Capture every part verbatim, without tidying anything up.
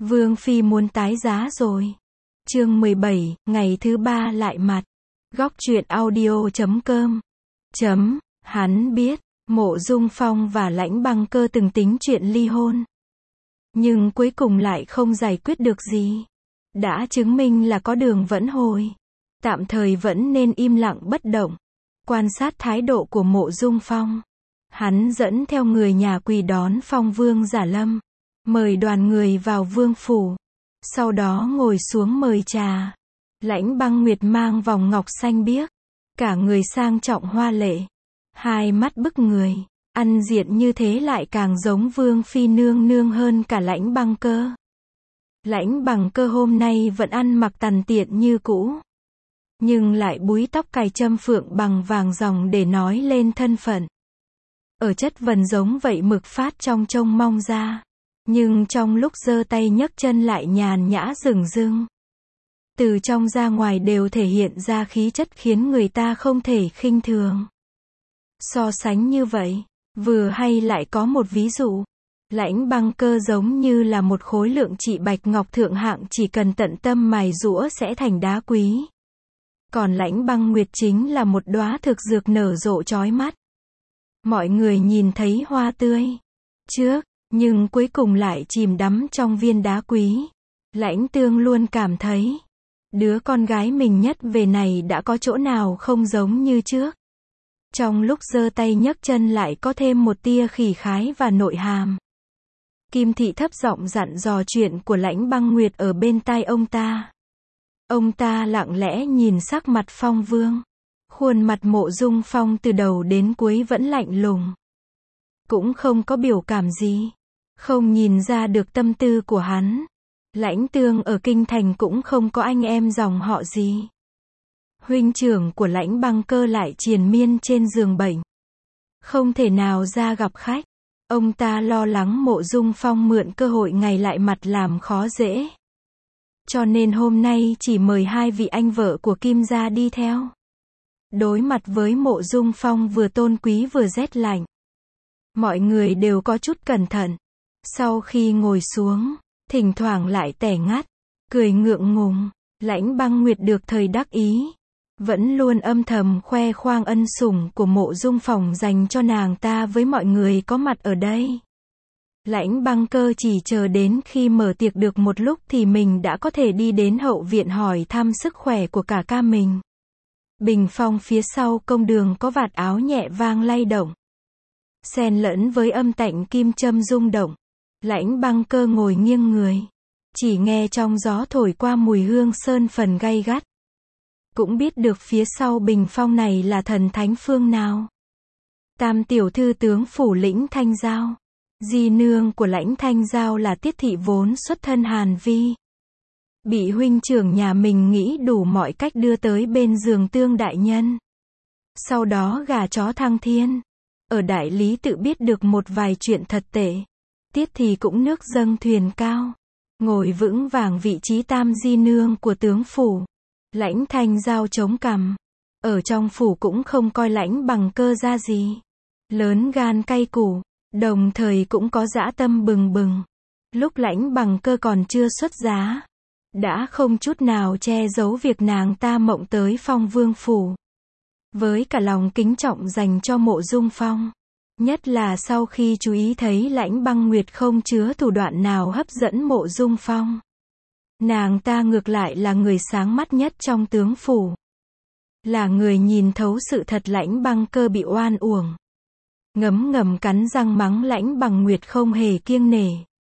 Vương Phi muốn tái giá rồi. Chương mười bảy, ngày thứ ba lại mặt. Góc truyện audio chấm com. Chấm, hắn biết, Mộ Dung Phong và Lãnh Băng Cơ từng tính chuyện ly hôn. Nhưng cuối cùng lại không giải quyết được gì. Đã chứng minh là có đường vẫn hồi. Tạm thời vẫn nên im lặng bất động. Quan sát thái độ của Mộ Dung Phong. Hắn dẫn theo người nhà quỳ đón Phong Vương Giả Lâm. Mời đoàn người vào vương phủ. Sau đó ngồi xuống mời trà. Lãnh Băng Nguyệt mang vòng ngọc xanh biếc. Cả người sang trọng hoa lệ. Hai mắt bức người. Ăn diện như thế lại càng giống Vương Phi nương nương hơn cả Lãnh Băng Cơ. Lãnh Băng Cơ hôm nay vẫn ăn mặc tằn tiện như cũ. Nhưng lại búi tóc cài châm phượng bằng vàng ròng để nói lên thân phận. Ở chất vần giống vậy mực phát trong trông mong ra. Nhưng trong lúc giơ tay nhấc chân lại nhàn nhã dửng dưng. Từ trong ra ngoài đều thể hiện ra khí chất khiến người ta không thể khinh thường. So sánh như vậy, vừa hay lại có một ví dụ. Lãnh Băng Cơ giống như là một khối lượng trị bạch ngọc thượng hạng, chỉ cần tận tâm mài giũa sẽ thành đá quý. Còn Lãnh Băng Nguyệt chính là một đóa thực dược nở rộ chói mắt. Mọi người nhìn thấy hoa tươi trước, nhưng cuối cùng lại chìm đắm trong viên đá quý. Lãnh Tương luôn cảm thấy, đứa con gái mình nhất về này đã có chỗ nào không giống như trước. Trong lúc giơ tay nhấc chân lại có thêm một tia khỉ khái và nội hàm. Kim Thị thấp giọng dặn dò chuyện của Lãnh Băng Nguyệt ở bên tai ông ta. Ông ta lặng lẽ nhìn sắc mặt Phong Vương. Khuôn mặt Mộ Dung Phong từ đầu đến cuối vẫn lạnh lùng. Cũng không có biểu cảm gì. Không nhìn ra được tâm tư của hắn. Lãnh Tương ở kinh thành cũng không có anh em dòng họ gì. Huynh trưởng của Lãnh Băng Cơ lại triền miên trên giường bệnh. Không thể nào ra gặp khách. Ông ta lo lắng Mộ Dung Phong mượn cơ hội ngày lại mặt làm khó dễ. Cho nên hôm nay chỉ mời hai vị anh vợ của Kim gia đi theo. Đối mặt với Mộ Dung Phong vừa tôn quý vừa rét lạnh. Mọi người đều có chút cẩn thận. Sau khi ngồi xuống, thỉnh thoảng lại tẻ ngắt, cười ngượng ngùng. Lãnh Băng Nguyệt được thời đắc ý. Vẫn luôn âm thầm khoe khoang ân sủng của Mộ Dung Phong dành cho nàng ta với mọi người có mặt ở đây. Lãnh Băng Cơ chỉ chờ đến khi mở tiệc được một lúc thì mình đã có thể đi đến hậu viện hỏi thăm sức khỏe của cả ca mình. Bình phong phía sau công đường có vạt áo nhẹ vang lay động. Xen lẫn với âm tạnh kim châm rung động. Lãnh Băng Cơ ngồi nghiêng người. Chỉ nghe trong gió thổi qua mùi hương sơn phần gay gắt. Cũng biết được phía sau bình phong này là thần thánh phương nào. Tam tiểu thư tướng phủ Lĩnh Thanh Giao. Di nương của Lãnh Thanh Giao là Tiết thị vốn xuất thân Hàn Vi. Bị huynh trưởng nhà mình nghĩ đủ mọi cách đưa tới bên giường Tương đại nhân. Sau đó gà chó thăng thiên. Ở đại lý tự biết được một vài chuyện thật tệ. Tiết thì cũng nước dâng thuyền cao. Ngồi vững vàng vị trí tam di nương của tướng phủ. Lãnh Thanh Giao chống cằm. Ở trong phủ cũng không coi Lãnh Băng Cơ ra gì. Lớn gan cay củ. Đồng thời cũng có dã tâm bừng bừng. Lúc Lãnh Băng Cơ còn chưa xuất giá. Đã không chút nào che giấu việc nàng ta mộng tới Phong Vương phủ. Với cả lòng kính trọng dành cho Mộ Dung Phong. Nhất là sau khi chú ý thấy Lãnh Băng Nguyệt không chứa thủ đoạn nào hấp dẫn Mộ Dung Phong. Nàng ta ngược lại là người sáng mắt nhất trong tướng phủ. Là người nhìn thấu sự thật Lãnh Băng Cơ bị oan uổng. Ngấm ngầm cắn răng mắng Lãnh Băng Nguyệt không hề kiêng nể.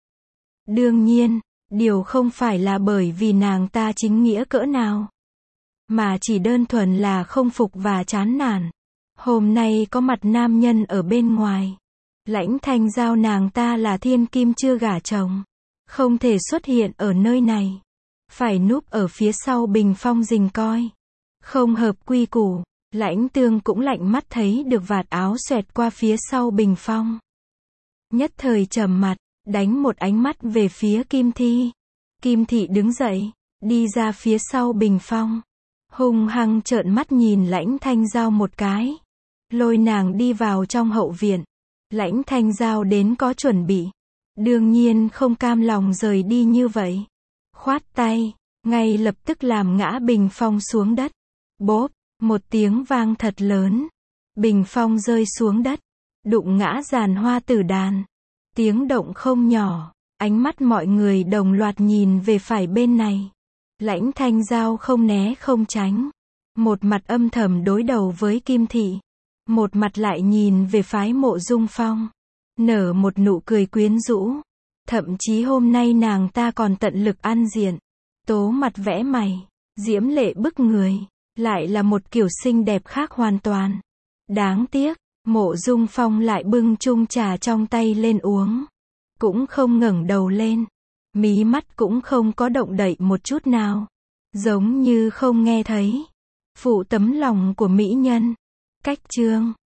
Đương nhiên, điều không phải là bởi vì nàng ta chính nghĩa cỡ nào. Mà chỉ đơn thuần là không phục và chán nản. Hôm nay có mặt nam nhân ở bên ngoài. Lãnh Thanh Giao nàng ta là thiên kim chưa gả chồng. Không thể xuất hiện ở nơi này. Phải núp ở phía sau bình phong rình coi. Không hợp quy củ. Lãnh Tương cũng lạnh mắt thấy được vạt áo xoẹt qua phía sau bình phong. Nhất thời trầm mặt, đánh một ánh mắt về phía Kim Thi. Kim Thị đứng dậy, đi ra phía sau bình phong. Hung hăng trợn mắt nhìn Lãnh Thanh Giao một cái. Lôi nàng đi vào trong hậu viện. Lãnh Thanh Giao đến có chuẩn bị. Đương nhiên không cam lòng rời đi như vậy. Khoát tay, ngay lập tức làm ngã bình phong xuống đất. Bốp, một tiếng vang thật lớn. Bình phong rơi xuống đất, đụng ngã giàn hoa tử đàn. Tiếng động không nhỏ, ánh mắt mọi người đồng loạt nhìn về phải bên này. Lãnh Thanh Giao không né không tránh. Một mặt âm thầm đối đầu với Kim Thị. Một mặt lại nhìn về phái Mộ Dung Phong. Nở một nụ cười quyến rũ. Thậm chí hôm nay nàng ta còn tận lực ăn diện. Tố mặt vẽ mày, diễm lệ bức người. Lại là một kiểu xinh đẹp khác hoàn toàn. Đáng tiếc, Mộ Dung Phong lại bưng chung trà trong tay lên uống. Cũng không ngẩng đầu lên. Mí mắt cũng không có động đậy một chút nào. Giống như không nghe thấy. Phụ tấm lòng của mỹ nhân. Cách chương